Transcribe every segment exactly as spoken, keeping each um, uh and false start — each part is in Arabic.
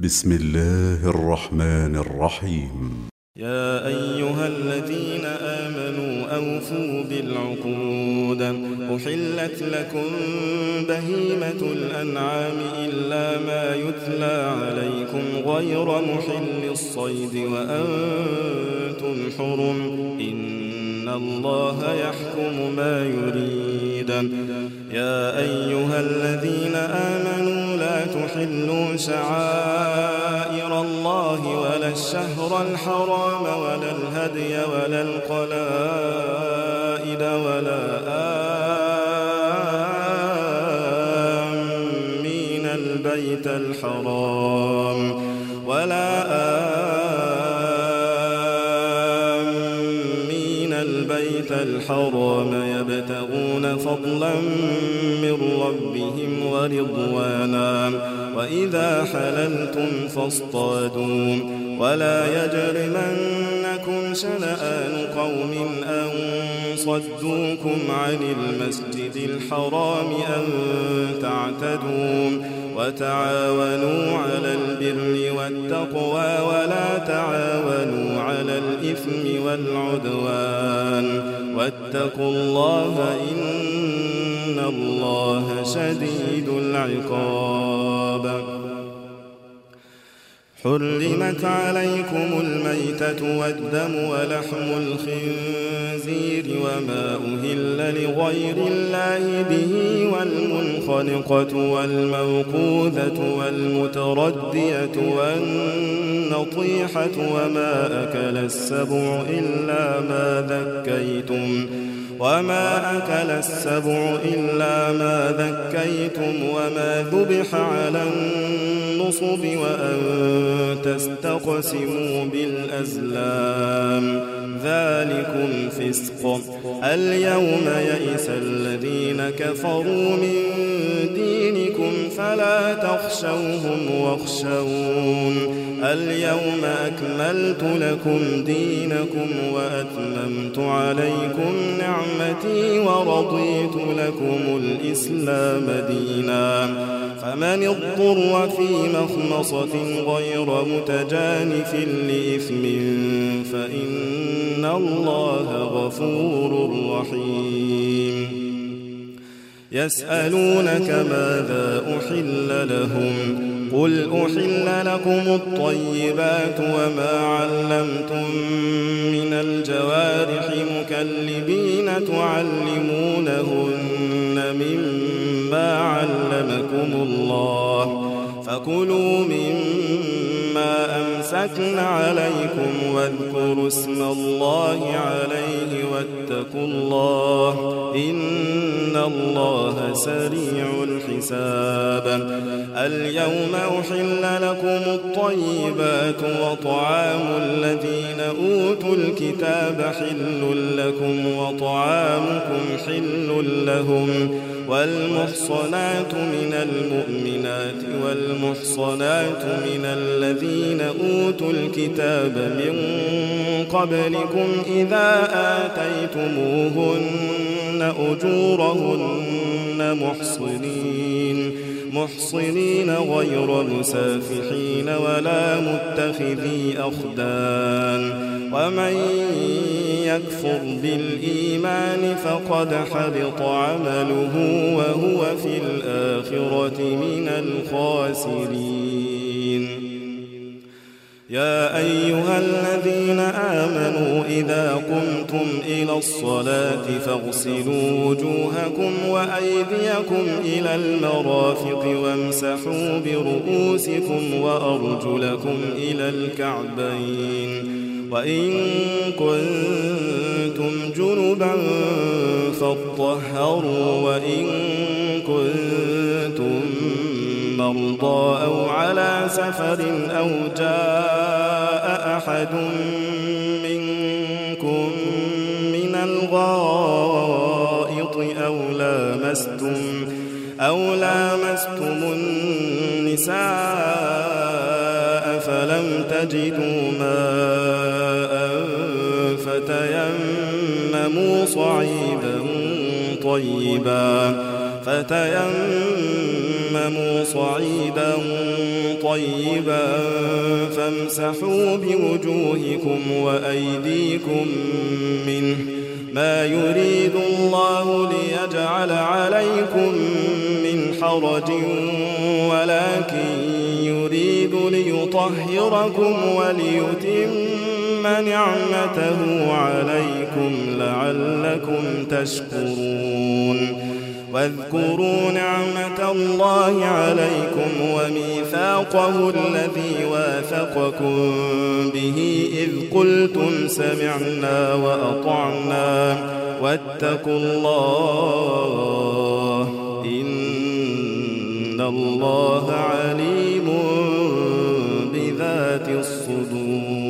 بسم الله الرحمن الرحيم. يا أيها الذين آمنوا أوفوا بالعقود. أحلت لكم بهيمة الأنعام إلا ما يتلى عليكم غير محل الصيد وأنتم حرم. إن الله يحكم ما يريد. يا أيها الذين آمنوا لا تحلوا شعائر الله ولا الشهر الحرام ولا الهدي ولا القلائد ولا آمين البيت الحرام ولا آمين البيت الحرام يبتغون فضلا من ربهم ورضوانا. وإذا حللتم فاصطادوا ولا يجرمنكم شنآن قوم أن صدوكم عن المسجد الحرام أن تعتدوا. وتعاونوا على البر والتقوى ولا تعاونوا على الإثم والعدوان واتقوا الله إن الله شديد العقاب. حرمت عليكم الميتة والدم ولحم الخنزير وما أهل لغير الله به والمنخنقة والموقوذة والمتردية والنطيحة وما أكل السبع إلا ما ذكيتم وما أكل السبع إلا ما ذكيتم وما ذبح على النصب وأن تستقسموا بالأزلام ذلكم فسق. اليوم يئس الذين كفروا من دينكم فلا تخشوهم واخشون. اليوم أكملت لكم دينكم وأتممت عليكم نعمتي ورضيت لكم الإسلام دينا. فمن اضطر في مخمصة غير متجانف لإثم فإن الله غفور رحيم. يسألونك ماذا أحل لهم قل أحل لكم الطيبات وما علمتم من الجوارح مكلبين تعلمونهن مما علمكم الله فكلوا مما أمسكن عليكم واذكروا اسم الله عليه واتقوا الله إن الله سريع الحساب. اليوم أحل لكم الطيبات وطعام الذين أوتوا الكتاب حل لكم وطعامكم حل لهم والمحصنات من المؤمنات والمحصنات من الذين أوتوا الكتاب من قبلكم إذا آتيتموهن أجورهن محصنين محصنين غير مسافحين ولا متخذي أخدان. ومن يكفر بالإيمان فقد حبط عمله وهو في الآخرة من الخاسرين. يا أيها الذين آمنوا إذا قمتم إلى الصلاة فاغسلوا وجوهكم وأيديكم إلى المرافق وامسحوا برؤوسكم وأرجلكم إلى الكعبين وإن كنتم جنبا فاطهروا وإن كنتم مرضى أو على سفر أو جاء أحد منكم من الغائط أو لامستم أو لامستم النساء فلم تجدوا ماء فتيمموا صعيدا طيبا فتيمموا صعيدا طيبا فامسحوا بوجوهكم وأيديكم منه ما يريد الله ليجعل عليكم من حرج ولكن يريد ليطهركم وليتم نعمته عليكم لعلكم تشكرون واذكروا نعمة الله عليكم وميثاقه الذي واثقكم به إذ قلتم سمعنا وأطعنا واتقوا الله إن الله عليم بذات الصدور.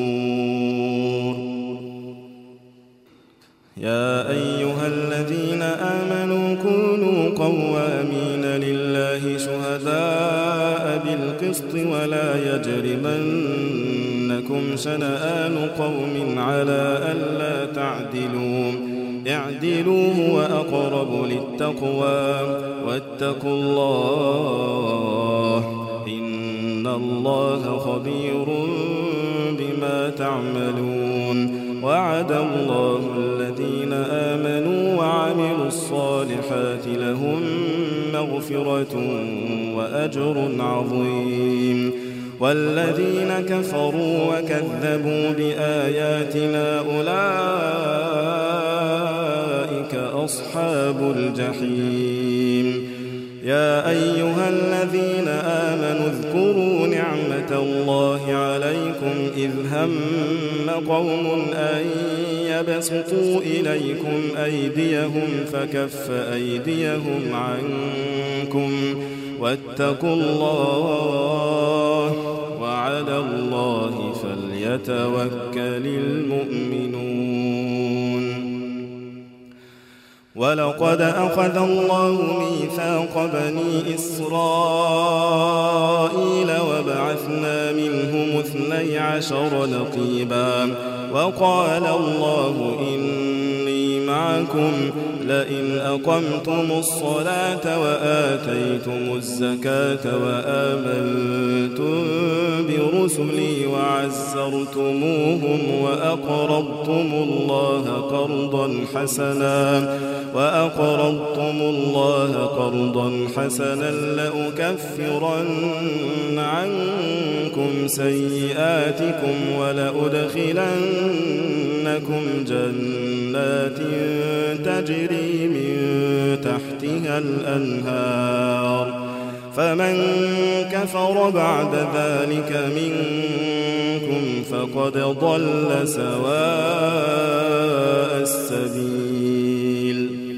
يا أيها الذين آمنوا كونوا قوامين لله شهداء بالقسط ولا يجرمنكم شنآن قوم على ألا تعدلوا اعدلوا هو أقرب للتقوى واتقوا الله إن الله خبير بما تعملون. وعد الله الذين آمنوا وعملوا الصالحات لهم مغفرة وأجر عظيم والذين كفروا وكذبوا بآياتنا أولئك أصحاب الجحيم. يا أيها الذين آمنوا اذكروا نعمة الله عليكم إذ هم قوم أن يبسطوا إليكم أيديهم فكف أيديهم عنكم واتقوا الله وعلى الله فليتوكل المؤمنون. ولقد أخذ الله ميثاق بني إسرائيل وبعثنا منهم اثني عشر نقيبا وقال الله إني معكم لئن أقمتم الصلاة وآتيتم الزكاة وآمنتم برسلي وعزرتموهم وأقرضتم الله قرضا حسنا وأقرضتم الله قرضا حسنا لأكفرن عنكم سيئاتكم ولأدخلنكم جنات تجري من تحتها الأنهار فمن كفر بعد ذلك منكم فقد ضل سواء السبيل.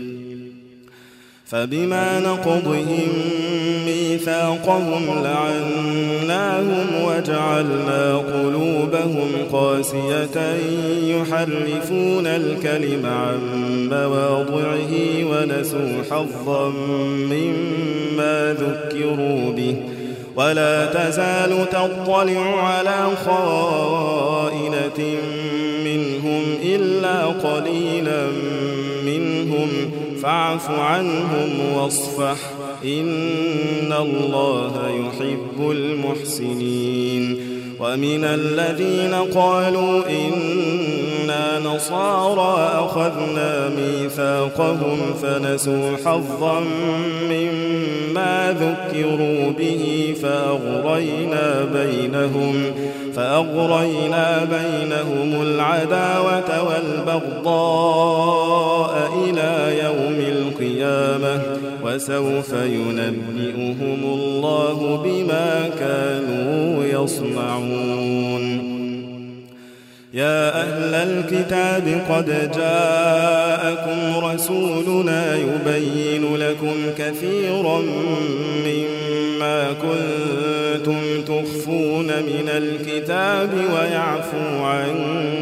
فبما نقضهم ميثاقهم لعناهم وجعلنا قلوبهم قاسية يحرفون الكلم عن مواضعه ونسوا حظا مما ذكروا به ولا تزال تطلع على خائنة منهم إلا قليلا منهم فاعف عنهم واصفح إن الله يحب المحسنين. ومن الذين قالوا إنا نصارى أخذنا ميثاقهم فنسوا حظا مما ذكروا به فأغرينا بينهم فأغرينا بينهم العداوة والبغضاء إلى يوم القيامة وسوف ينبئهم الله بما كانوا يصنعون. يا أهل الكتاب قد جاءكم رسولنا يبين لكم كثيرا مما كنتم تخفون من الكتاب ويعفو عن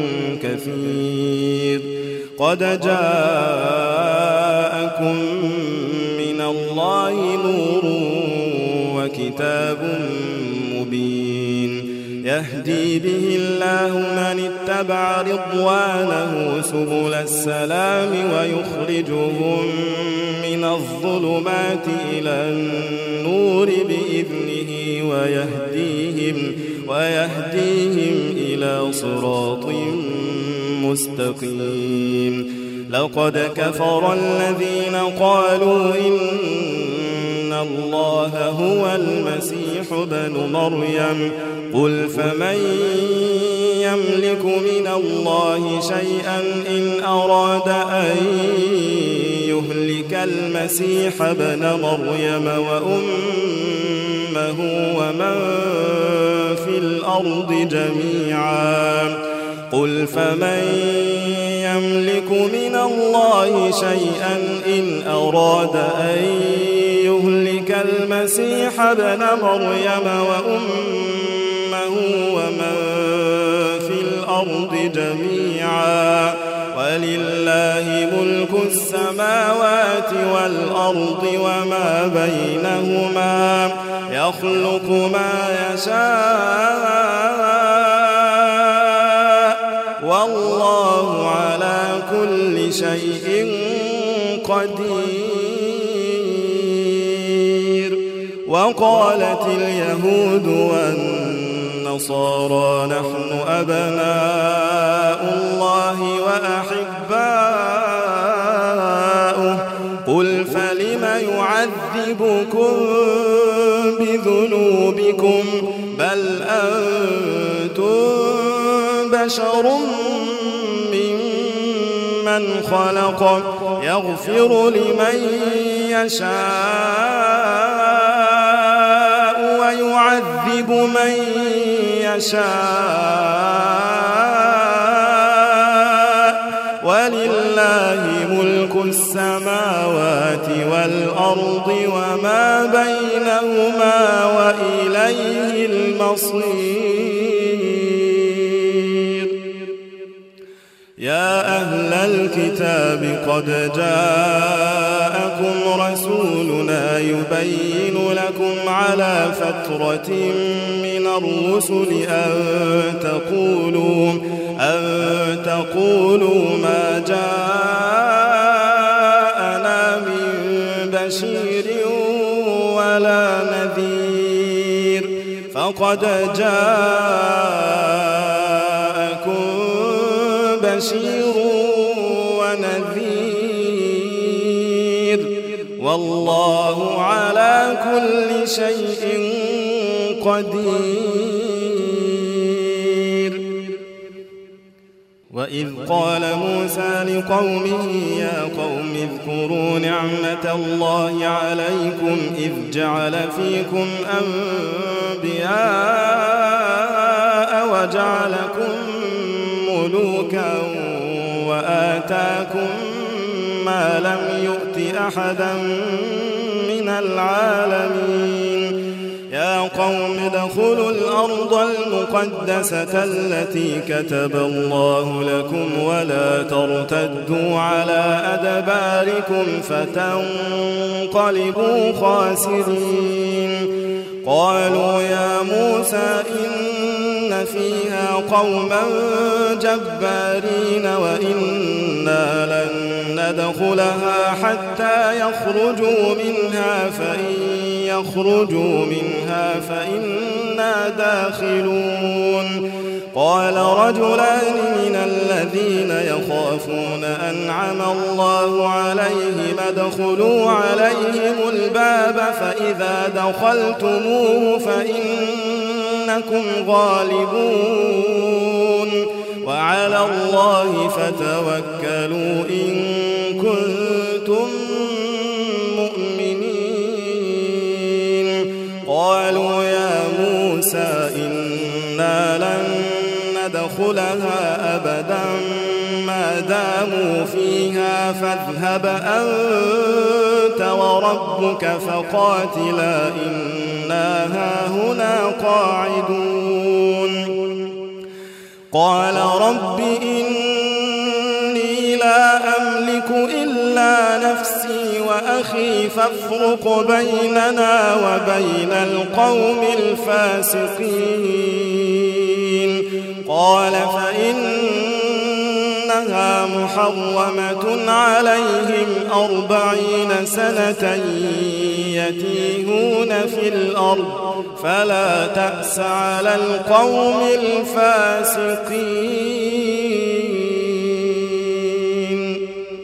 كثير قد جاءكم من الله نور وكتاب مبين يهدي به الله من اتبع رضوانه سبل السلام ويخرجهم من الظلمات إلى النور بإذنه ويهديهم, ويهديهم إلى صراط مستقيم. لقد كفر الذين قالوا إن الله هو المسيح ابن مريم قل فمن يملك من الله شيئا إن أراد أن يهلك المسيح ابن مريم وأمه ومن في الأرض جميعا قل فمن يملك من الله شيئا إن أراد أن يهلك المسيح ابن مريم وأمه ومن في الأرض جميعا ولله ملك السماوات والأرض وما بينهما يخلق ما يشاء والله على كل شيء قدير. وقالت اليهود والنصارى نحن أبناء الله وأحباؤه قل فلم يعذبكم بذنوبكم بل أنتم بشر ممن خلق يغفر لمن يشاء ويعذب من يشاء ولله ملك السماوات والأرض وما بينهما وإليه المصير. يا أهل الكتاب قد جاءكم رسولنا يبين لكم على فترة من الرسل أن تقولوا, أن تقولوا ما جاءنا من بشير ولا نذير فقد جاءكم بشير ونذير والله على كل شيء قدير. وإذ قال موسى لقومه يا قوم اذكروا نعمة الله عليكم إذ جعل فيكم أنبياء وجعلكم ملوكا وآتاكم ما لم يؤت أحدا من العالمين. يا قوم ادخلوا الأرض المقدسة التي كتب الله لكم ولا ترتدوا على أدباركم فتنقلبوا خاسرين. قالوا يا موسى إن فيها قوما جبارين وإنا لن ندخلها حتى يخرجوا منها فإن يخرجوا منها فإنا داخلون. قال رجلان من الذين يخافون أنعم الله عليهم ادخلوا عليهم الباب فإذا دخلتموه فإنكم غالبون وعلى الله فتوكلوا إن كنتم مؤمنين. قالوا يا موسى إنا لن ندخلها أبدا ما داموا فيها فاذهب أنت وربك فقاتلا إنا هاهنا قاعدون. قال رب إني لا أملك إلا نفسي وأخي فافرق بيننا وبين القوم الفاسقين. فيها محرمة عليهم أربعين سنة يتيهون في الأرض فلا تأس على القوم الفاسقين.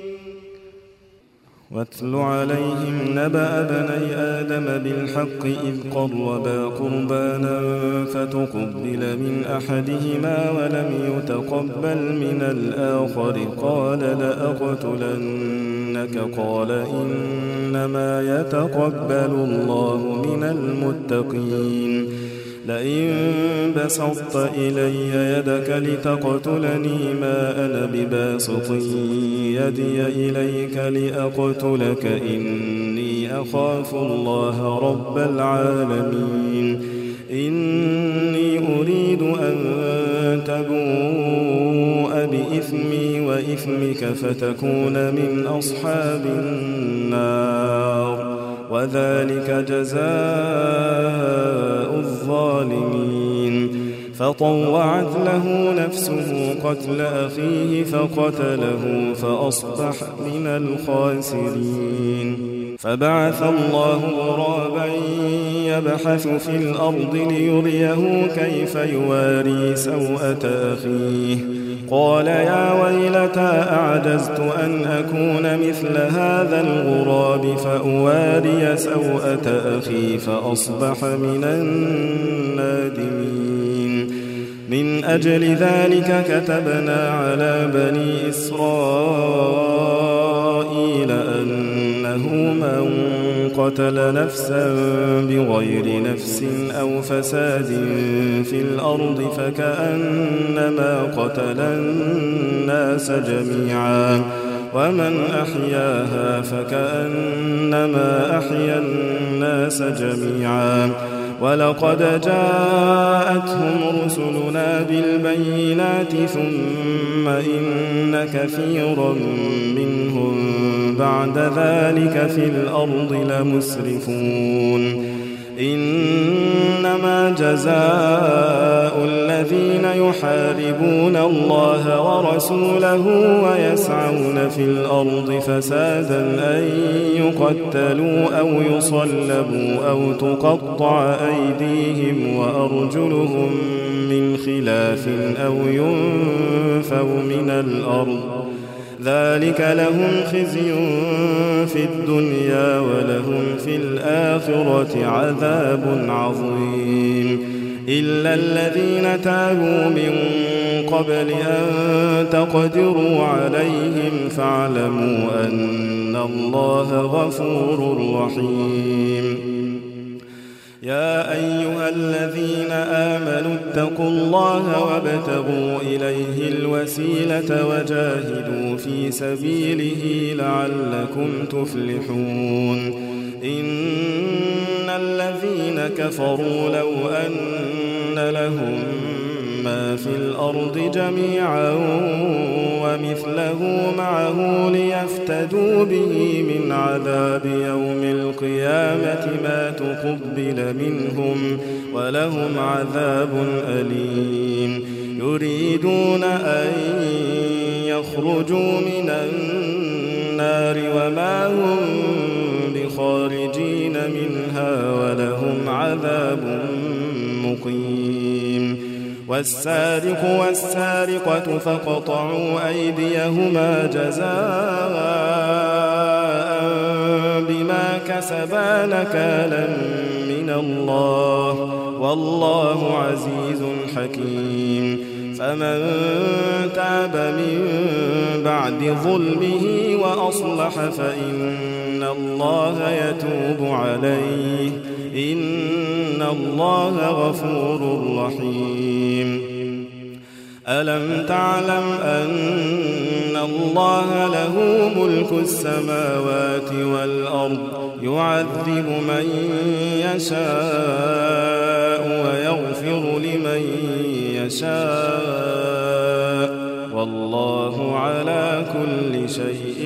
واتل عليهم نبأ ابني آدم بالحق إذ قربا قربانا فتقبل من أحدهما ولم يتقبل من الآخر قال لأقتلنك قال إنما يتقبل الله من المتقين. لئن بسطت إلي يدك لتقتلني ما أنا بباسط يدي إليك لأقتلك إني أخاف الله رب العالمين. إني أريد أن تبوء بإثمي وإثمك فتكون من أصحاب النار وذلك جزاء الظالمين. فطوعت له نفسه قتل أخيه فقتله فأصبح من الخاسرين. فبعث الله غرابا يبحث في الأرض ليريه كيف يواري سوءة أخيه قال يا ويلتى أعجزت أن أكون مثل هذا الغراب فأواري سوءة أخي فأصبح من النادمين. من أجل ذلك كتبنا على بني إسرائيل أنه من قتل نفسا بغير نفس أو فساد في الأرض فكأنما قتل الناس جميعا ومن أحياها فكأنما أحيا الناس جميعا. ولقد جاءتهم رسلنا بالبينات ثم إن كثيرا منهم بعد ذلك في الأرض لمسرفون. إنما جزاء الذين يحاربون الله ورسوله ويسعون في الأرض فسادا أن يقتلوا أو يصلبوا أو تقطع أيديهم وأرجلهم من خلاف أو ينفوا من الأرض ذلك لهم خزي في الدنيا ولهم في الآخرة عذاب عظيم. إلا الذين تابوا من قبل أن تقدروا عليهم فاعلموا أن الله غفور رحيم. يا أيها الذين آمنوا اتقوا الله وابتغوا إليه الوسيلة وجاهدوا في سبيله لعلكم تفلحون. إن الذين كفروا لو أن لهم ما في الأرض جميعا ومثله معه ليفتدوا به من عذاب يوم القيامة ما تقبل منهم ولهم عذاب أليم. يريدون أن يخرجوا من النار وما هم بخارجين منها ولهم عذاب مقيم. والسارق والسارقة فاقطعوا أيديهما جزاء بما كسبا نكالا من الله والله عزيز حكيم. فمن تاب من بعد ظلمه وأصلح فإن الله يتوب عليه إن الله غفور رحيم. ألم تعلم أن الله له ملك السماوات والأرض يعذب من يشاء ويغفر لمن يشاء والله على كل شيء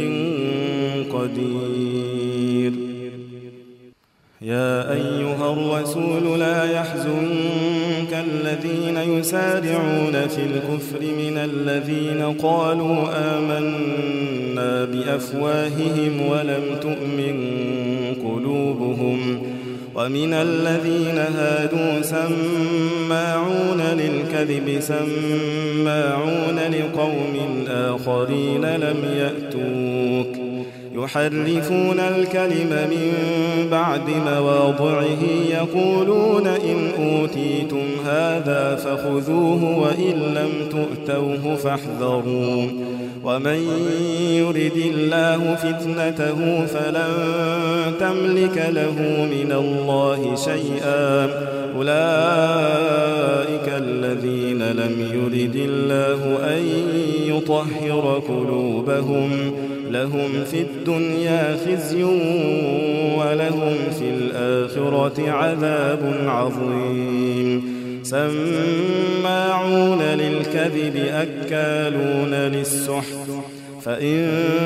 قدير. يا أيها الرسول لا يحزنك الذين الذين يسارعون في الكفر من الذين قالوا آمنا بأفواههم ولم تؤمن قلوبهم ومن الذين هادوا سماعون للكذب سماعون لقوم آخرين لم يأتوك يحرفون الكلم من بعد مواضعه يقولون إن أوتيتم هذا فخذوه وإن لم تؤتوه فاحذروا ومن يرد الله فتنته فلن تملك له من الله شيئا أولئك الذين لم يرد الله أن يطهر قلوبهم لهم في الدنيا خزي ولهم في الآخرة عذاب عظيم سماعون للكذب أكالون للسحت فإن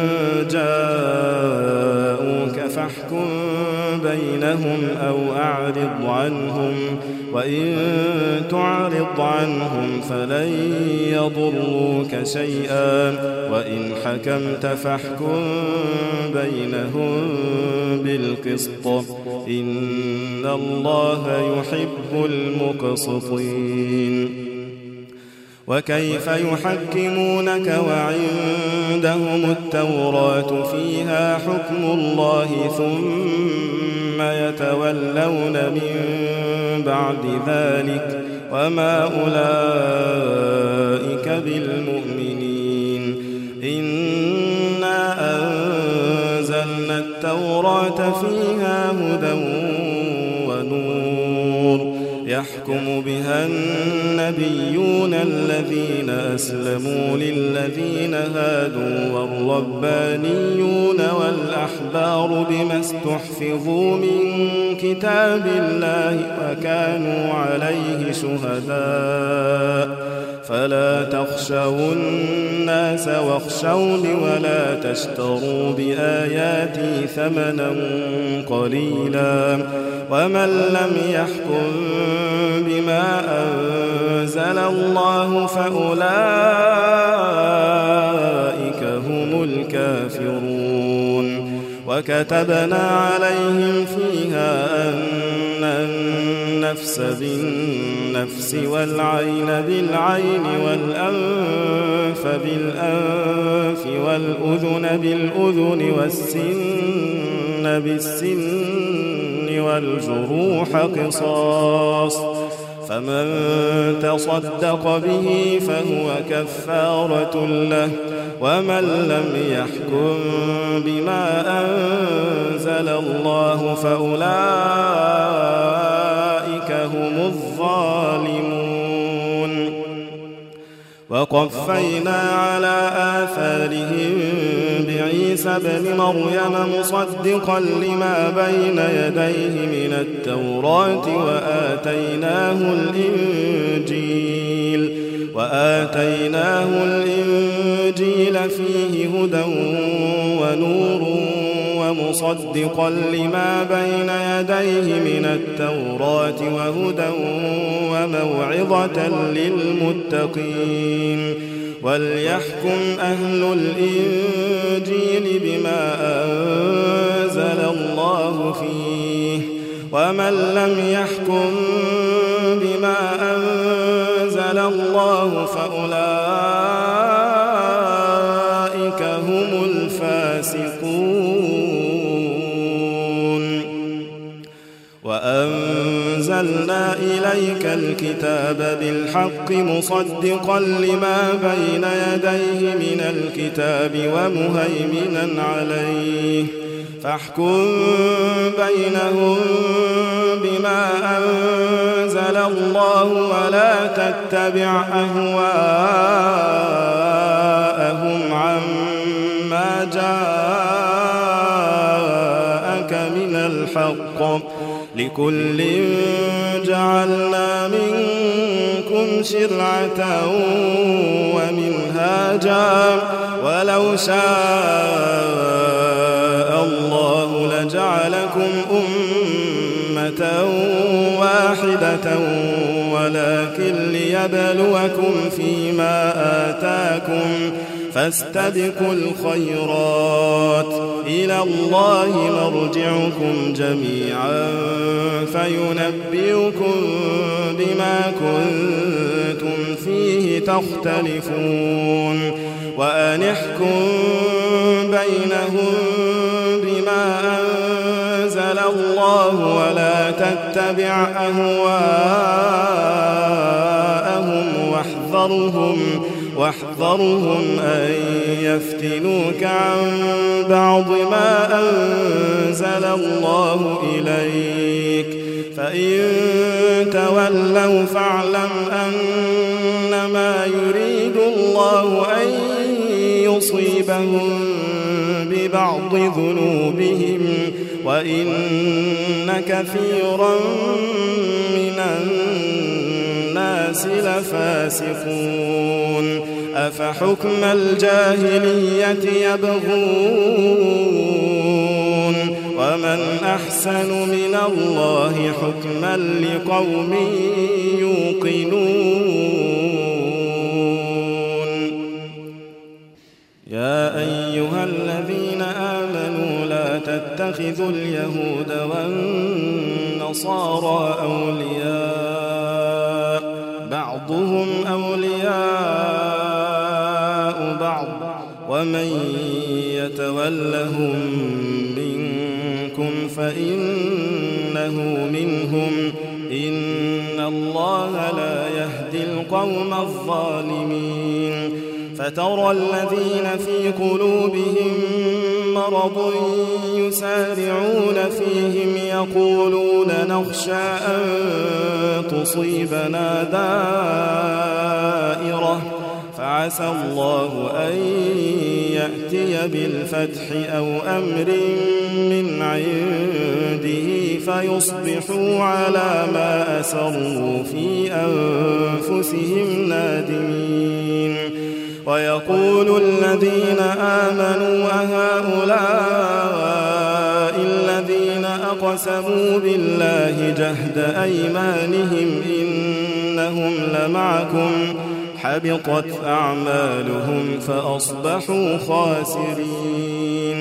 جاءوك فاحكم بينهم أو أعرض عنهم وإن تعرض عنهم فلن يضروك شيئا وإن حكمت فاحكم بينهم بالقسط إن الله يحب المقسطين وكيف يحكمونك وعندهم التوراة فيها حكم الله ثم يتولون من بعد ذلك وما أولئك بالمؤمنين إنا أنزلنا التوراة فيها هدى ونور يحكم بها النبيون الذين أسلموا للذين هادوا والربانيون والأحبار بما استحفظوا من كتاب الله وكانوا عليه شهداء فلا تخشوا الناس واخشوني ولا تشتروا بآياتي ثمنا قليلا ومن لم يحكم بما أنزل الله فأولئك هم الكافرون وكتبنا عليهم فيها أن النفس بالنفس والعين بالعين والأنف بالأنف والأذن بالأذن والسن بالسن والجروح قصاص فمن تصدق به فهو كفارة له ومن لم يحكم بما أنزل الله فأولئك هم الظالمون وقفينا على آثارهم بعيسى ابن مريم مصدقا لما بين يديه من التوراة وآتيناه الإنجيل وآتيناه الإنجيل فيه هدى ونور ومصدقا لما بين يديه من التوراة وهدى وموعظة للمتقين وليحكم أهل الإنجيل بما أنزل الله فيه ومن لم يحكم بما أنزل الله فأولئك هم الفاسقون وأنزلنا إليك الكتاب بالحق مصدقا لما بين يديه من الكتاب ومهيمنا عليه فاحكم بينهم بما أنزل الله ولا تتبع أهواءهم عما جاءك من الحق لكل جعلنا منكم شرعة ومنهاجا ولو شاء الله لجعلكم أمة واحدة ولكن ليبلوكم فيما آتاكم فاستبقوا الخيرات إلى الله مرجعكم جميعا فينبئكم بما كنتم فيه تختلفون وأن احكم بينهم بما أنزل الله ولا تتبع أهواءهم واحذرهم واحذرهم أن يفتنوك عن بعض ما أنزل الله إليك فإن تولوا فاعلم أنما يريد الله أن يصيبهم ببعض ذنوبهم وإن كثيرا من الناس لفاسقون أفحكم الجاهلية يبغون ومن أحسن من الله حكما لقوم يوقنون يا أيها الذين آمنوا لا تتخذوا اليهود والنصارى أولياء بعضهم أولياء بعض ومن يتولهم منكم فإنه منهم إن الله لا يهدي القوم الظالمين فترى الذين في قلوبهم مرض يسارعون فيهم يقولون نخشى أن تصيبنا دائرة فعسى الله أن يأتي بالفتح أو أمر من عنده فيصبحوا على ما أسروا في أنفسهم نادمين ويقول الذين آمنوا أهؤلاء الذين أقسموا بالله جهد أيمانهم إنهم لمعكم حبطت أعمالهم فأصبحوا خاسرين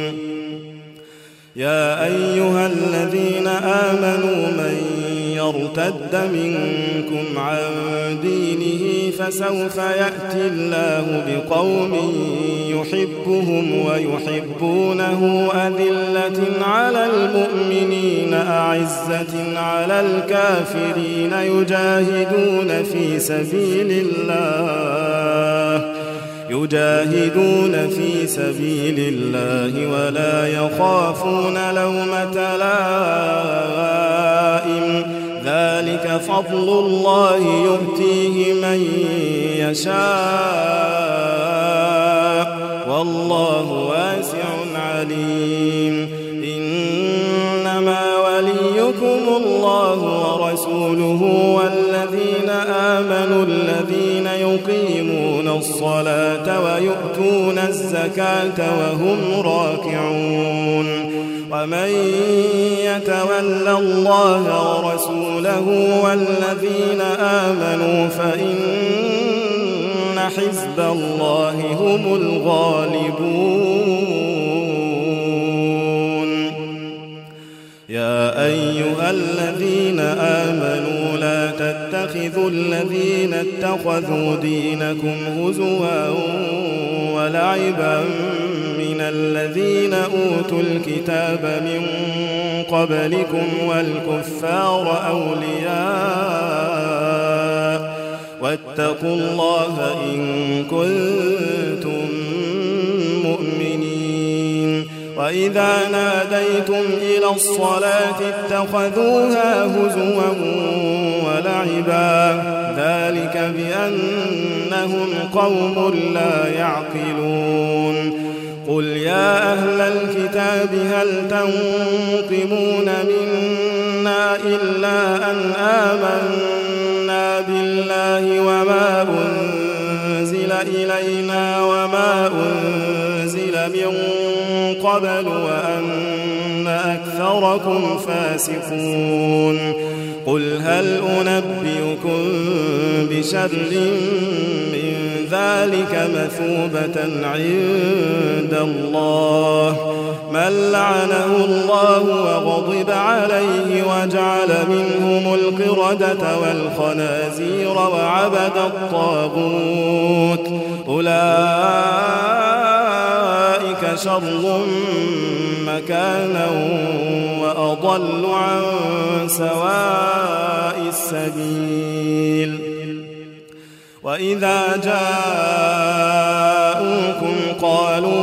يا أيها الذين آمنوا من يرتد منكم عن دينه فسوف يأتي الله بقوم يحبهم ويحبونه أذلة على المؤمنين أعزة على الكافرين يجاهدون في سبيل الله يجاهدون في سبيل الله ولا يخافون لومة لائم ذلك فضل الله يؤتيه من يشاء والله واسع عليم إنما وليكم الله ورسوله والذين آمنوا الذين يقيمون الصلاة ويؤتون الزكاة وهم راكعون ومن يتول الله ورسوله والذين آمنوا فإن حزب الله هم الغالبون يا أيها الذين آمنوا لا تتخذوا الذين اتخذوا دينكم هزوا ولعبا من الذين أوتوا الكتاب من قبلكم والكفار أولياء واتقوا الله إن كنتم مؤمنين وإذا ناديتم إلى الصلاة اتخذوها هزوا ولعبا ذلك بأنهم قوم لا يعقلون قل يا أهل الكتاب هل تنقمون منا إلا أن آمنا بالله وما أنزل إلينا وما أنزل من قبل وأن أكثركم فاسقون قل هل أنبئكم بشر من ذلك مثوبة عند الله من لعنه الله وغضب عليه وجعل منهم القردة والخنازير وعبد الطاغوت أولئك شر مكانا وأضل عن سواء السبيل وإذا جاءوكم قالوا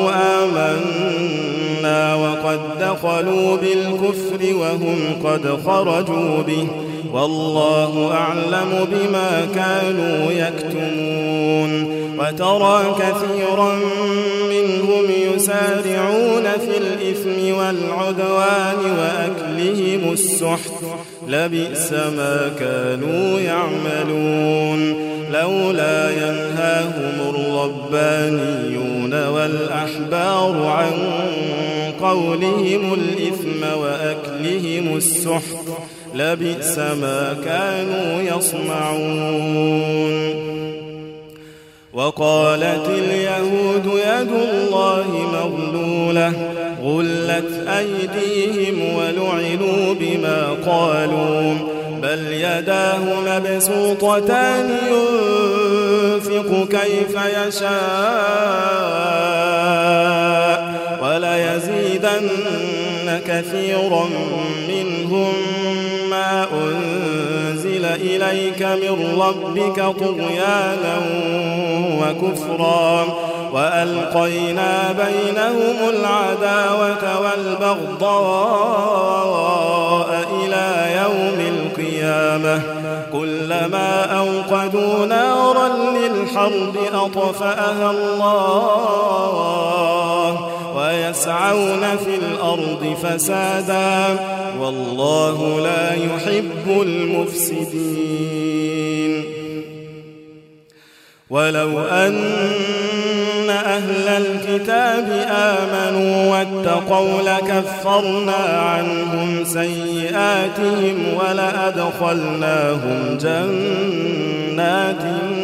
آمنا وقد دخلوا بالكفر وهم قد خرجوا به والله أعلم بما كانوا يكتمون وترى كثيرا منهم يسارعون في الإثم والعدوان وأكلهم السحت لبئس ما كانوا يعملون لولا ينهاهم الربانيون والأحبار عن قولهم الإثم وأكلهم السحت لبئس ما كانوا يصنعون وقالت اليهود يد الله مغلولة غلت أيديهم ولعنوا بما قالوا بل يداه مبسوطتان ينفق كيف يشاء وليزيدن كثيرا منهم ما أنزل إليك من ربك طغيانا وكفرا وألقينا بينهم العداوة والبغضاء إلى يوم القيامة كلما أوقدوا نارا للحرب أطفأها الله ويسعون في الأرض فسادا والله لا يحب المفسدين ولو أن أهل الكتاب آمنوا واتقوا لكفرنا عنهم سيئاتهم ولأدخلناهم جنات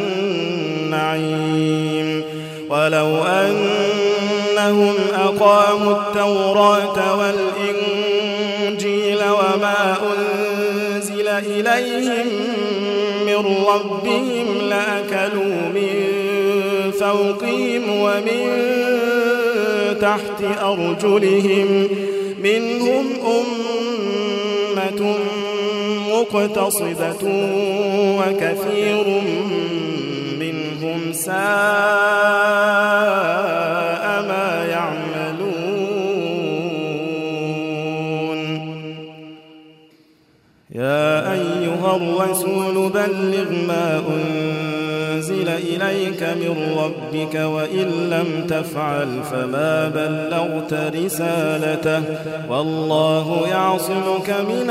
النعيم ولو أنهم أقاموا التوراة والإنجيل وما أنزل إليهم من ربهم لأكلوا من فوقهم ومن تحت أرجلهم منهم أمة مقتصدة وكثير منهم ساء ما يعملون يا أيها الرسول بلغ ما أنزل إليك من ربك وإن لم تفعل فما بلغت رسالته والله يعصمك من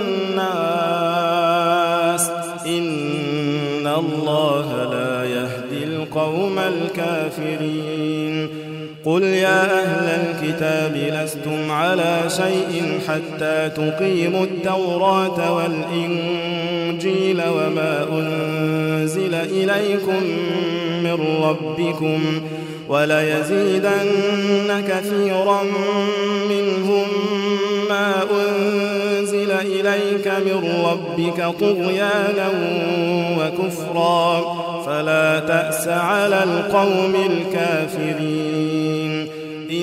الناس إن الله لا يهدي القوم الكافرين قل يا أهل الكتاب لستم على شيء حتى تقيموا التوراة والإنجيل وما أنزل إليكم من ربكم وليزيدن كثيرا منهم ما أنزل إليك من ربك طغيانا وكفرا فلا تأس على القوم الكافرين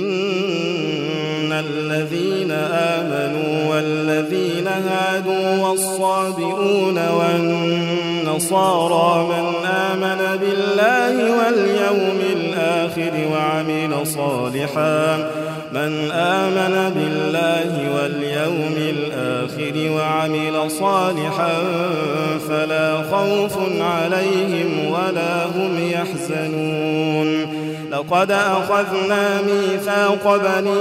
إن الذين آمنوا والذين هادوا والصابئون والنصارى من آمن بالله واليوم الآخر وعمل صالحا من آمن بالله واليوم الآخر وعمل صالحا فلا خوف عليهم ولا هم يحزنون لقد أخذنا ميثاق بني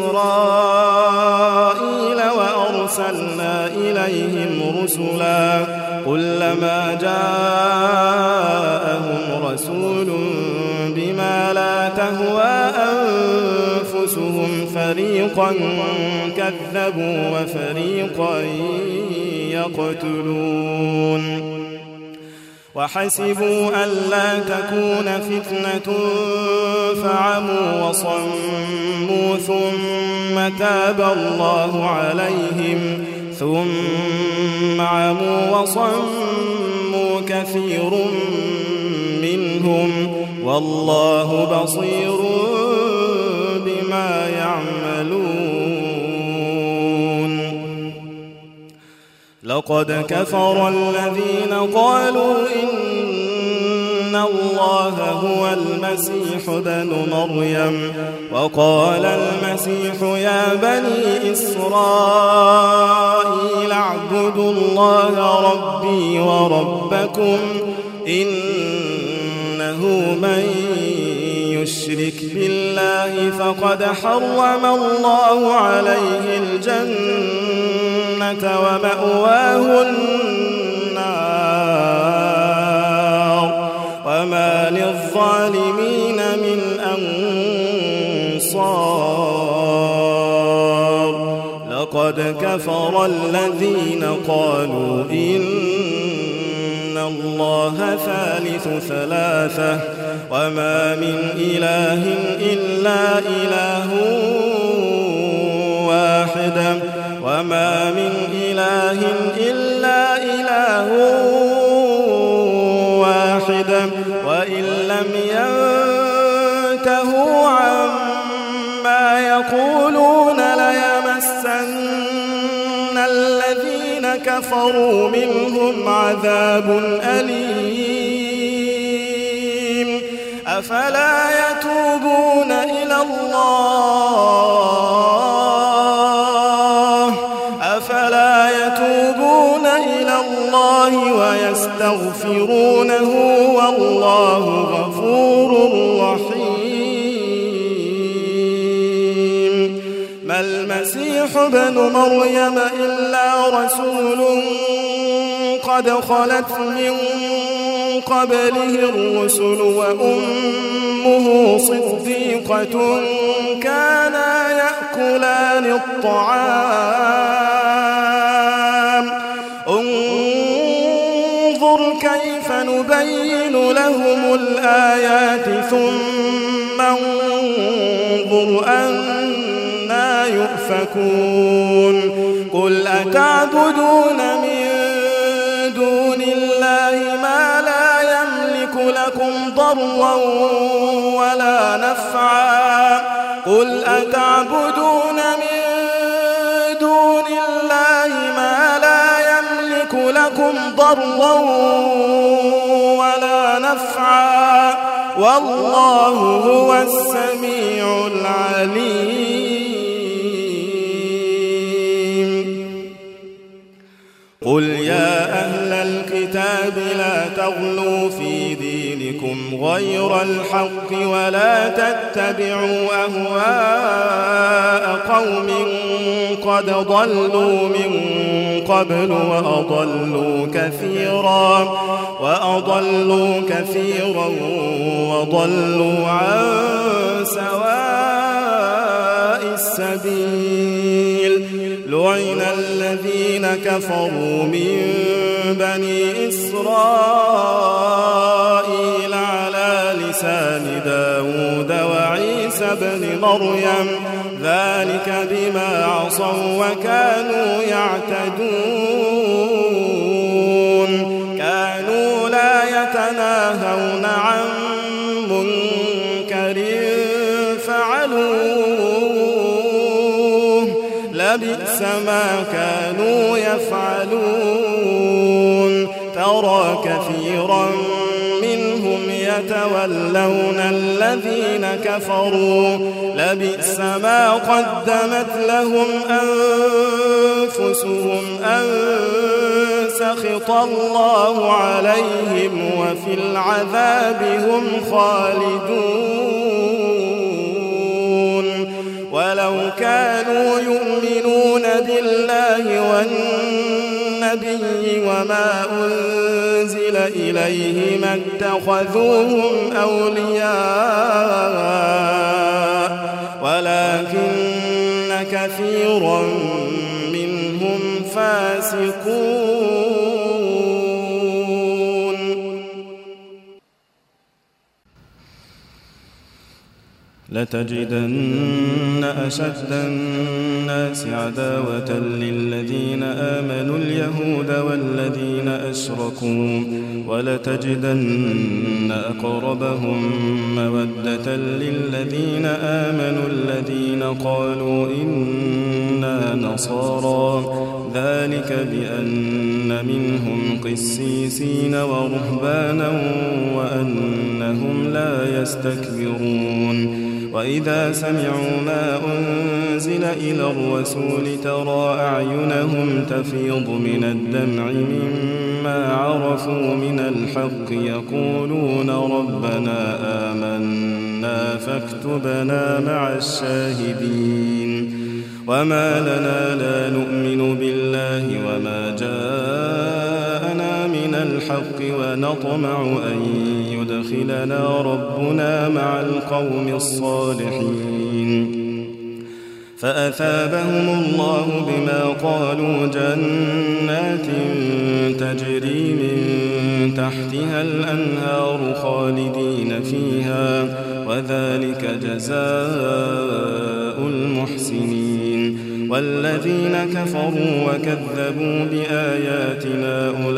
إسرائيل وأرسلنا إليهم رسلا كلما جاءهم رسول بما لا تهوى أنفسهم فريقا كذبوا وفريقا يقتلون وحسبوا ألا تكون فتنة فعموا وصموا ثم تاب الله عليهم ثم عموا وصموا كثير منهم والله بصير بما يعملون. لقد كفر الذين قالوا إن الله هو المسيح ابن مريم وقال المسيح يا بني إسرائيل اعبدوا الله ربي وربكم إنه من يشرك بالله فقد حرم الله عليه الجنة ومأواه النار وما للظالمين من أنصار. لقد كفر الذين قالوا إن الله ثالث ثلاثة وما من إله إلا إله واحد وما من إله إلا إله واحد وإن لم ينتهوا عما يقولون ليمسن الذين كفروا منهم عذاب أليم. أفلا يتوبون إلى الله أفلا يتوبون إلى الله ويستغفرونه والله غفور رحيم. ما المسيح ابن مريم إلا رسول قد خلت من قبله الرسل وأمه صديقة كانا يأكلان الطعام انظر كيف نبين لهم الآيات ثم انظر أنا يؤفكون. قل أتعبدون من دون الله ما لا يملك لكم ضرا ولا نفعا قل أتعبدون من دون الله ما لا يملك لكم ضرا ولا نفعا والله هو السميع العليم. قل يا أهل الكتاب لا تغلوا في دينكم غير الحق ولا تتبعوا أهواء قوم قد ضلوا من قبل وأضلوا كثيرا وأضلوا كثيرا وضلوا عن سواء السبيل. لعن الذين كفروا من بني إسرائيل على لسان داود وعيسى بن مريم ذلك بما عصوا وكانوا يعتدون. كانوا لا يتناهون عن منكر فعلوه لبئس ما كانوا يفعلون. ترى كثيرا منهم يتولون الذين كفروا لبئس ما قدمت لهم أنفسهم أن سخط الله عليهم وفي العذاب هم خالدون. ولو كانوا يؤمنون بالله والنبي وما أنزل إليه ما اتخذوهم أولياء ولكن كثيرا منهم فاسقون. لتجدن أشد الناس عداوة للذين آمنوا اليهود والذين أشركوا ولتجدن أقربهم مودة للذين آمنوا الذين قالوا إنا نصارى ذلك بأن منهم قسيسين ورهبانا وأنهم لا يستكبرون وإذا سمعوا ما أنزل إلى الرسول ترى أعينهم تفيض من الدمع مما عرفوا من الحق يقولون ربنا آمنا فاكتبنا مع الشاهدين وما لنا لا نؤمن بالله وما جاءنا من الحق ونطمع أن يدخلنا ربنا مع القوم الصالحين فأثابهم الله بما قالوا جنات تجري من تحتها الأنهار خالدين فيها وذلك جزاء المحسنين والذين كفروا وكذبوا بآياتنا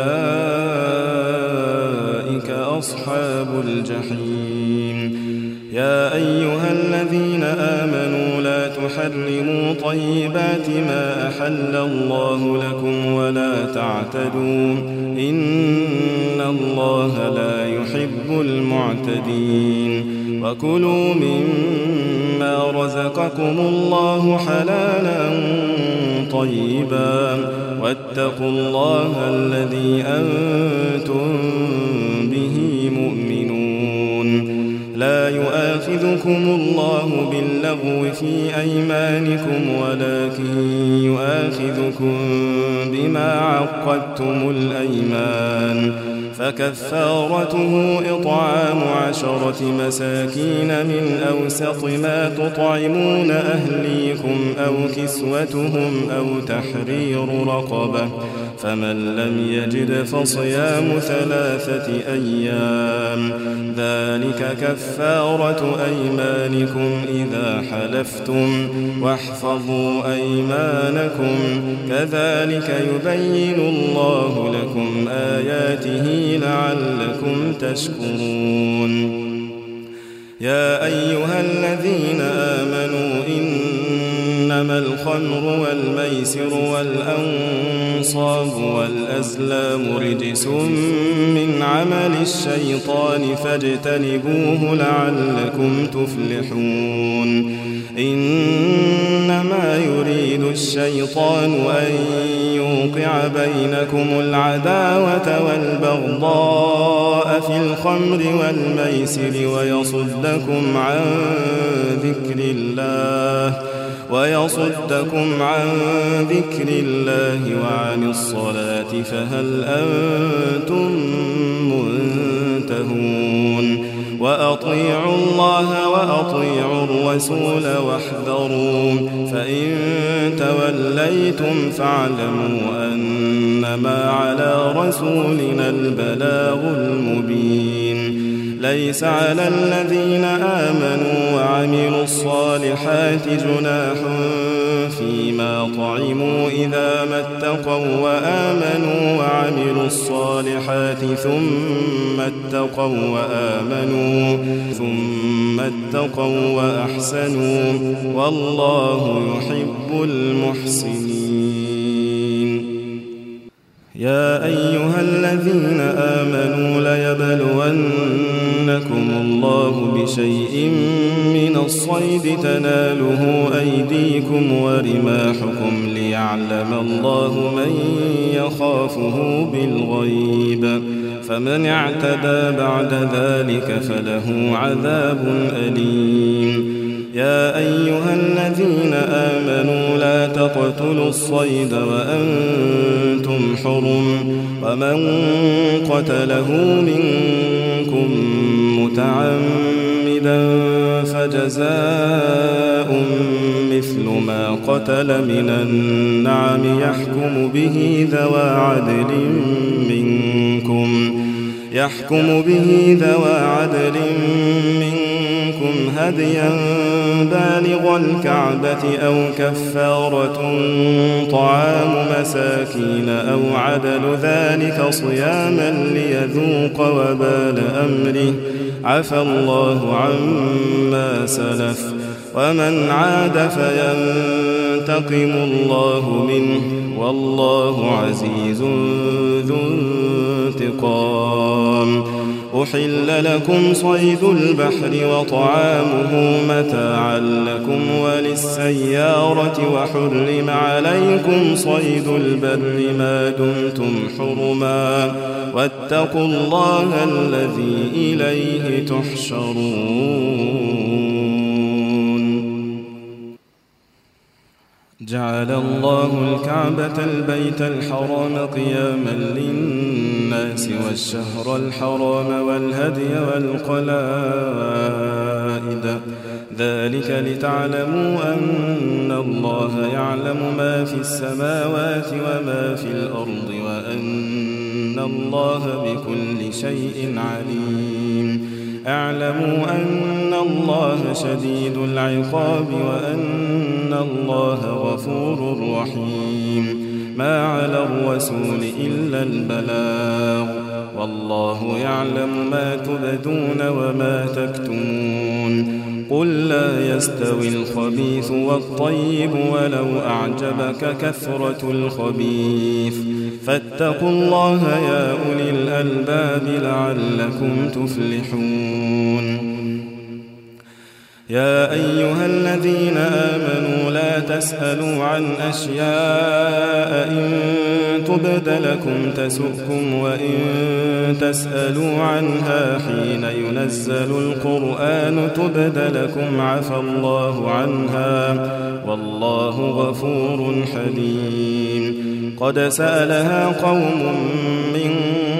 أولئك أصحاب الجحيم يا أيها الذين آمنوا لا تحرموا طيبات ما أحل الله لكم ولا تعتدوا إن الله لا يحب المعتدين وكلوا مما رزقكم الله حلالا طيبا واتقوا الله الذي أنتم به مؤمنون لا يؤاخذكم الله باللغو في أيمانكم ولكن يؤاخذكم بما عقدتم الأيمان فكفارته إطعام عشرة مساكين من أوسط ما تطعمون أهليكم أو كسوتهم أو تحرير رقبة فمن لم يجد فصيام ثلاثة أيام ذلك كفارة أيمانكم إذا حلفتم واحفظوا أيمانكم كذلك يبين الله لكم آياته لعلكم تشكرون يا أيها الذين آمنوا إنما الخمر والميسر والأنصاب والأزلام رجس من عمل الشيطان فاجتنبوه لعلكم تفلحون إنما يريد الشيطان أن يوقع بينكم العداوة والبغضاء في الخمر والميسر ويصدكم عن ذكر الله ويصدكم عن ذكر الله وعن الصلاة فهل أنتم منتهون وأطيعوا الله وأطيعوا الرسول واحذروا فإن توليتم فاعلموا أنما على رسولنا البلاغ المبين ليس على الذين آمنوا وعملوا الصالحات جناح فيما طعموا إذا ما اتقوا وآمنوا وعملوا الصالحات ثم اتقوا وآمنوا ثم اتقوا وأحسنوا والله يحب المحسنين يا أيها الذين آمنوا ليبلونكم الله بشيء من الصيد تناله أيديكم ورماحكم ليعلم الله من يخافه بالغيب فمن اعتدى بعد ذلك فله عذاب أليم يا أيها الذين آمنوا لا تقتلوا الصيد وأنتم حرم ومن قتله منكم متعمدا فجزاء مثل ما قتل من النعم يحكم به ذوى عدل منكم يحكم به ذوى عدل منكم هديا بالغ الكعبة أو كفارة طعام مساكين أو عدل ذلك صياما ليذوق وبال أمره عفى الله عما سلف ومن عاد فينتقم الله منه والله عزيز ذو انتقام. أحل لكم صيد البحر وطعامه متاعا لكم وللسيارة وحرم عليكم صيد البر ما دمتم حرما واتقوا الله الذي إليه تحشرون. جعل الله الكعبة البيت الحرام قياما للناس والشهر الحرام والهدي والقلائد ذلك لتعلموا أن الله يعلم ما في السماوات وما في الأرض وأن الله بكل شيء عليم. اعلموا أن الله شديد العقاب وأن الله غفور رحيم. ما على الرسول إلا البلاغ والله يعلم ما تبدون وما تكتمون. قل لا يستوي الخبيث والطيب ولو أعجبك كثرة الخبيث فاتقوا الله يا أولي الألباب لعلكم تفلحون. يا أيها الذين آمنوا لا تسألوا عن أشياء إن تبد لكم تسؤكم وإن تسألوا عنها حين ينزل القرآن تبد لكم عفى الله عنها والله غفور حليم. قد سألها قوم من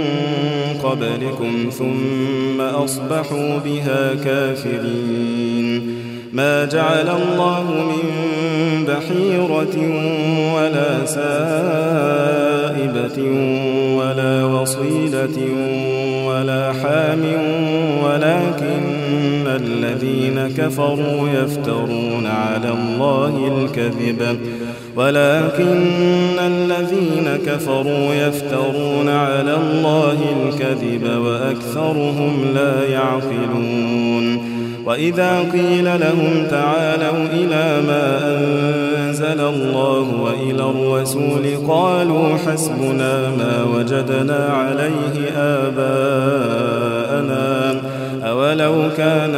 قبلكم ثم أصبحوا بها كافرين. ما جعل الله من بحيرة ولا سائبة ولا وصيلة ولا حام ولكن الذين كفروا يفترون على الله الكذب ولكن الذين كفروا يفترون على الله الكذب وأكثرهم لا يعقلون. وإذا قيل لهم تعالوا إلى ما أنزل الله وإلى الرسول قالوا حسبنا ما وجدنا عليه آباءنا أولو كان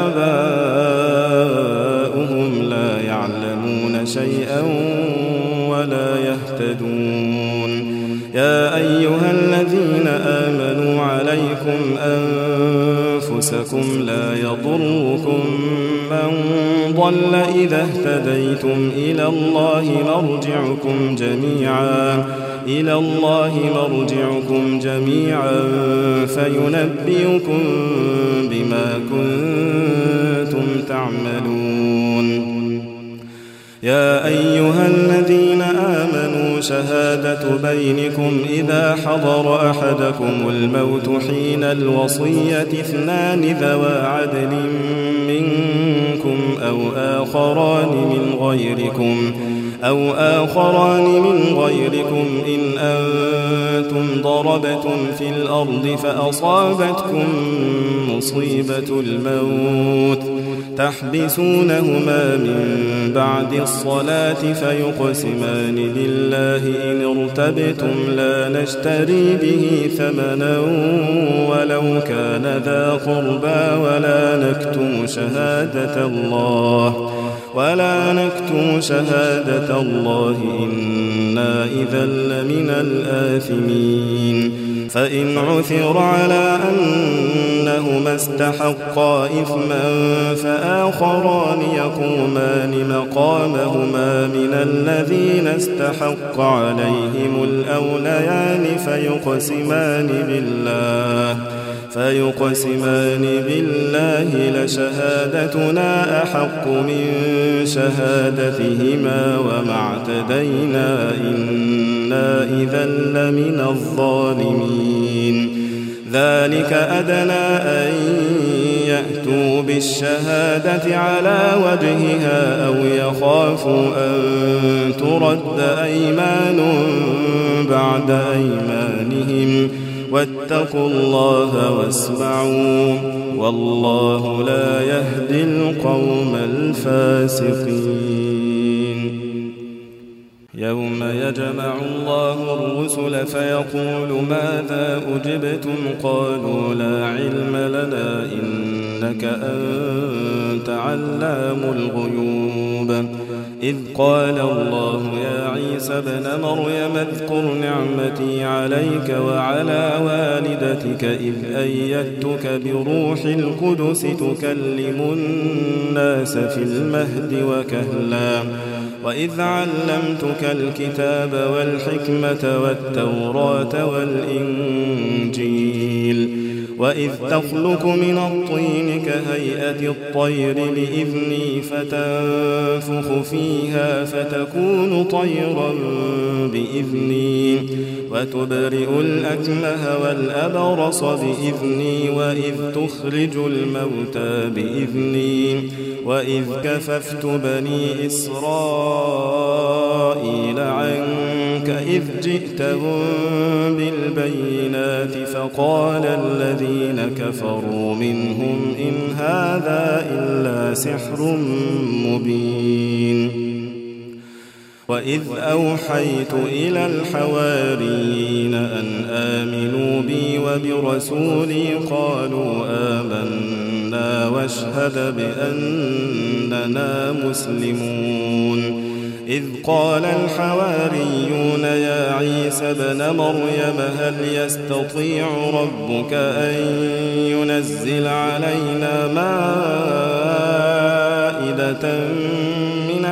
آباؤهم لا يعلمون شيئا ولا يهتدون. يا أيها الذين آمنوا عليكم أنفسكم لا يضركم من ضل إذا اهتديتم إلى الله مرجعكم جميعا إلى الله مرجعكم جميعا فينبئكم بما كنتم تعملون. يا أيها الذين آمنوا شهادة بينكم إذا حضر أحدكم الموت حين الوصية اثنان ذوى عدل منكم أو آخران من غيركم أو آخران من غيركم إن أنتم ضربتم في الأرض فأصابتكم مصيبة الموت تحبسونهما من بعد الصلاة فيقسمان بالله إن ارتبتم لا نشتري به ثمنا ولو كان ذا قربى ولا نكتم شهادة الله ولا نكتم شهادة الله إنا إذا لمن الآثمين. فإن عثر على أنهما استحقا إثما فآخران يقومان مقامهما من الذين استحق عليهم الأوليان فيقسمان بالله فيقسمان بالله لشهادتنا أحق من شهادتهما وما اعتدينا إنا إذا لمن الظالمين. ذلك أدنى أن يأتوا بالشهادة على وجهها أو يخافوا أن ترد أيمان بعد أيمانهم واتقوا الله واسمعوا والله لا يهدي القوم الفاسقين. يوم يجمع الله الرسل فيقول ماذا أجبتم قالوا لا علم لنا إنك أنت علام الغيوب. إذ قال الله يا عيسى ابن مريم اذكر نعمتي عليك وعلى والدتك إذ أيدتك بروح القدس تكلم الناس في المهد وكهلا وإذ علمتك الكتاب والحكمة والتوراة والإنجيل وإذ تخلق من الطين كهيئة الطير بإذني فتنفخ فيها فتكون طيرا بإذني وتبرئ الأكمه والأبرص بإذني وإذ تخرج الموتى بإذني وإذ كففت بني إسرائيل عنك إذ جئتهم بالبينات فقال الذين كفروا منهم إن هذا إلا سحر مبين. وإذ أوحيت إلى الحواريين أن آمنوا بي وبرسولي قالوا آمنا واشهد بأننا مسلمون. إذ قال الحواريون يا عيسى ابن مريم هل يستطيع ربك أن ينزل علينا مائدة من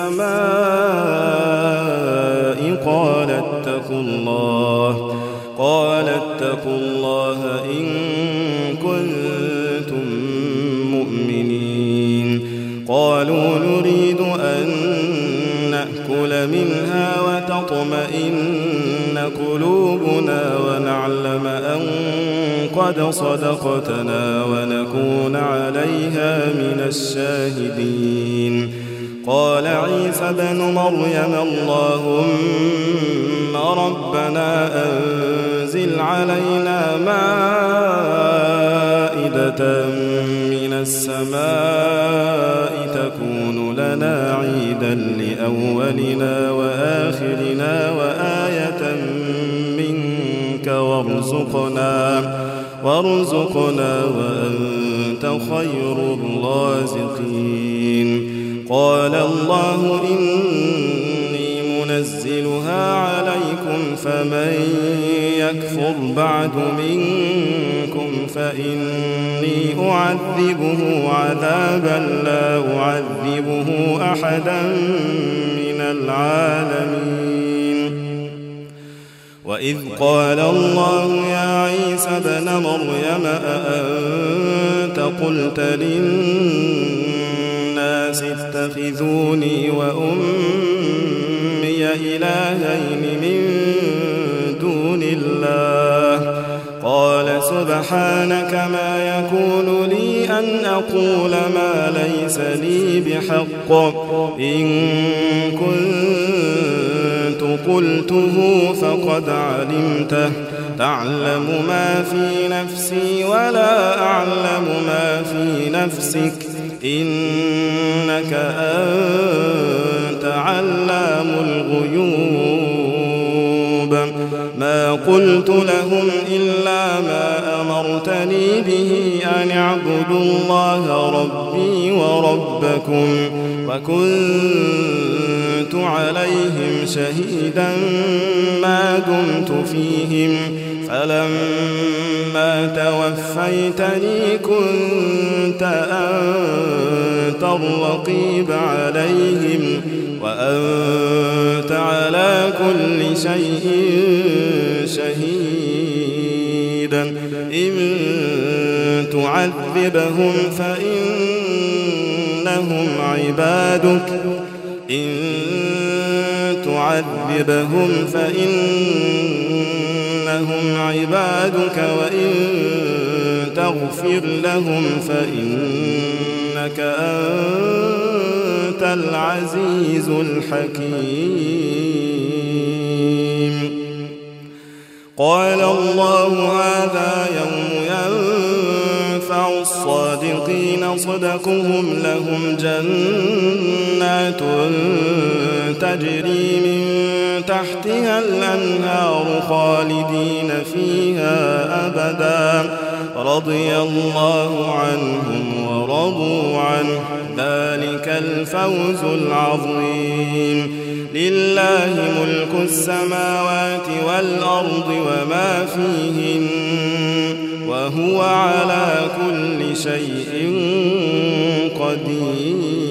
السماء قال اتقوا الله قال اتقوا الله إن كنتم مؤمنين. قالوا نريد أن نأكل منها وتطمئن قلوبنا ونعلم أن قد صدقتنا ونكون عليها من الشاهدين. قال عيسى بن مريم اللهم ربنا أنزل علينا مائدة من السماء تكون لنا عيدا لأولنا وآخرنا وآية منك وارزقنا وارزقنا وأنت خير الرازقين. قال الله إني منزلها عليكم فمن يكفر بعد منكم فإني أعذبه عذابا لا أعذبه أحدا من العالمين. وإذ قال الله يا عيسى ابن مريم أأنت قلت للناس اتخذوني وأمي إلهين من دون الله قال سبحانك ما يكون لي أن أقول ما ليس لي بحق إن كنت قلته فقد علمته تعلم ما في نفسي ولا أعلم ما في نفسك إنك أنت علام الغيوب. ما قلت لهم إلا ما أمرتني به أن اعبدوا الله ربي وربكم وكنت عليهم شهيدا ما دمت فيهم فلما توفيتني كنت أنت الرقيب عليهم وأنت على كل شيء شهيدا. إن تعذبهم فإنهم عبادك إن تعذبهم فإنهم عبادك وإن تغفر لهم فإنك أنت العزيز الحكيم. قال الله هذا يوم ينفع الصادقين صدقهم لهم جنات تجري من تحتها الأنهار خالدين فيها أبدا رضي الله عنهم ورضوا عنه ذلك الفوز العظيم. لله ملك السماوات والأرض وما فيهن وهو على كل شيء قدير.